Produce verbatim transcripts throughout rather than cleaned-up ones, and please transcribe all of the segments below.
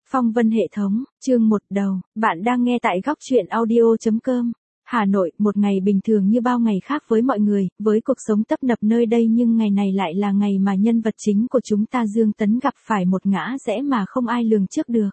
Phong vân hệ thống, chương một đầu, bạn đang nghe tại góc truyện audio chấm com. Hà Nội, một ngày bình thường như bao ngày khác với mọi người, với cuộc sống tấp nập nơi đây nhưng ngày này lại là ngày mà nhân vật chính của chúng ta Dương Tấn gặp phải một ngã rẽ mà không ai lường trước được.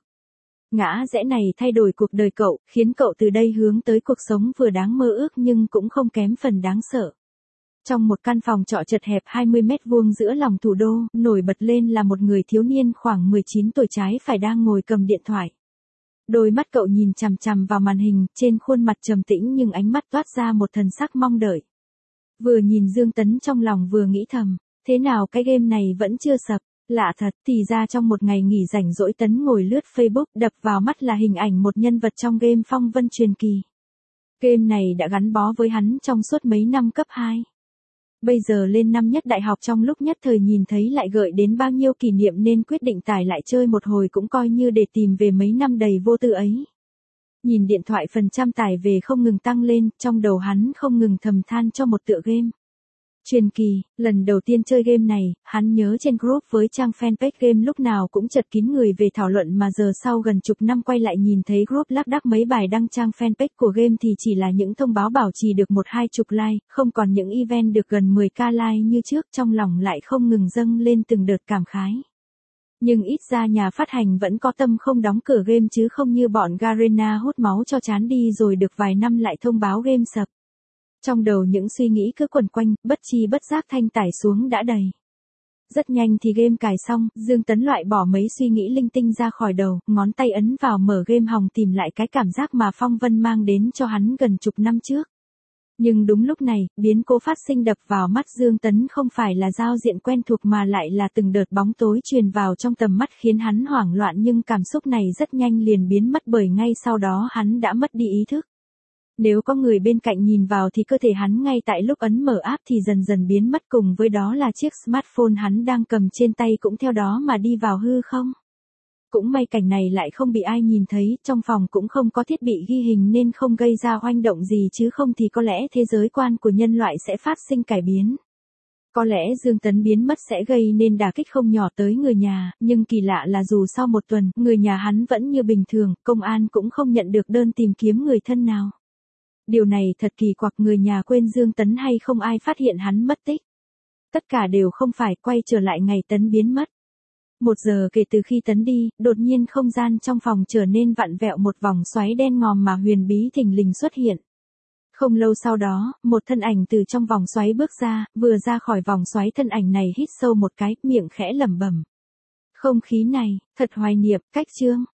Ngã rẽ này thay đổi cuộc đời cậu, khiến cậu từ đây hướng tới cuộc sống vừa đáng mơ ước nhưng cũng không kém phần đáng sợ. Trong một căn phòng trọ chật hẹp hai mươi mét vuông giữa lòng thủ đô, nổi bật lên là một người thiếu niên khoảng mười chín tuổi trái phải đang ngồi cầm điện thoại. Đôi mắt cậu nhìn chằm chằm vào màn hình, trên khuôn mặt trầm tĩnh nhưng ánh mắt toát ra một thần sắc mong đợi. Vừa nhìn Dương Tấn trong lòng vừa nghĩ thầm, thế nào cái game này vẫn chưa sập, lạ thật, thì ra trong một ngày nghỉ rảnh rỗi Tấn ngồi lướt Facebook, đập vào mắt là hình ảnh một nhân vật trong game Phong Vân Truyền Kỳ. Game này đã gắn bó với hắn trong suốt mấy năm cấp hai. Bây giờ lên năm nhất đại học trong lúc nhất thời nhìn thấy lại gợi đến bao nhiêu kỷ niệm nên quyết định tải lại chơi một hồi cũng coi như để tìm về mấy năm đầy vô tư ấy. Nhìn điện thoại phần trăm tải về không ngừng tăng lên, trong đầu hắn không ngừng thầm than cho một tựa game. Truyền Kỳ, lần đầu tiên chơi game này, hắn nhớ trên group với trang fanpage game lúc nào cũng chật kín người về thảo luận mà giờ sau gần chục năm quay lại nhìn thấy group lác đác mấy bài đăng trang fanpage của game thì chỉ là những thông báo bảo trì được một hai chục like, không còn những event được gần mười k like như trước, trong lòng lại không ngừng dâng lên từng đợt cảm khái. Nhưng ít ra nhà phát hành vẫn có tâm không đóng cửa game chứ không như bọn Garena hút máu cho chán đi rồi được vài năm lại thông báo game sập. Trong đầu những suy nghĩ cứ quẩn quanh, bất chi bất giác thanh tải xuống đã đầy. Rất nhanh thì game cài xong, Dương Tấn loại bỏ mấy suy nghĩ linh tinh ra khỏi đầu, ngón tay ấn vào mở game hòng tìm lại cái cảm giác mà Phong Vân mang đến cho hắn gần chục năm trước. Nhưng đúng lúc này, biến cố phát sinh đập vào mắt Dương Tấn không phải là giao diện quen thuộc mà lại là từng đợt bóng tối truyền vào trong tầm mắt khiến hắn hoảng loạn nhưng cảm xúc này rất nhanh liền biến mất bởi ngay sau đó hắn đã mất đi ý thức. Nếu có người bên cạnh nhìn vào thì cơ thể hắn ngay tại lúc ấn mở app thì dần dần biến mất cùng với đó là chiếc smartphone hắn đang cầm trên tay cũng theo đó mà đi vào hư không. Cũng may cảnh này lại không bị ai nhìn thấy, trong phòng cũng không có thiết bị ghi hình nên không gây ra hoành động gì chứ không thì có lẽ thế giới quan của nhân loại sẽ phát sinh cải biến. Có lẽ Dương Tấn biến mất sẽ gây nên đả kích không nhỏ tới người nhà, nhưng kỳ lạ là dù sau một tuần, người nhà hắn vẫn như bình thường, công an cũng không nhận được đơn tìm kiếm người thân nào. Điều này thật kỳ quặc, người nhà quên Dương Tấn hay không ai phát hiện hắn mất tích. Tất cả đều không phải, quay trở lại ngày Tấn biến mất. Một giờ kể từ khi Tấn đi, đột nhiên không gian trong phòng trở nên vặn vẹo, một vòng xoáy đen ngòm mà huyền bí thình lình xuất hiện. Không lâu sau đó, một thân ảnh từ trong vòng xoáy bước ra, vừa ra khỏi vòng xoáy thân ảnh này hít sâu một cái, miệng khẽ lẩm bẩm. Không khí này, thật hoài niệm, cách chương.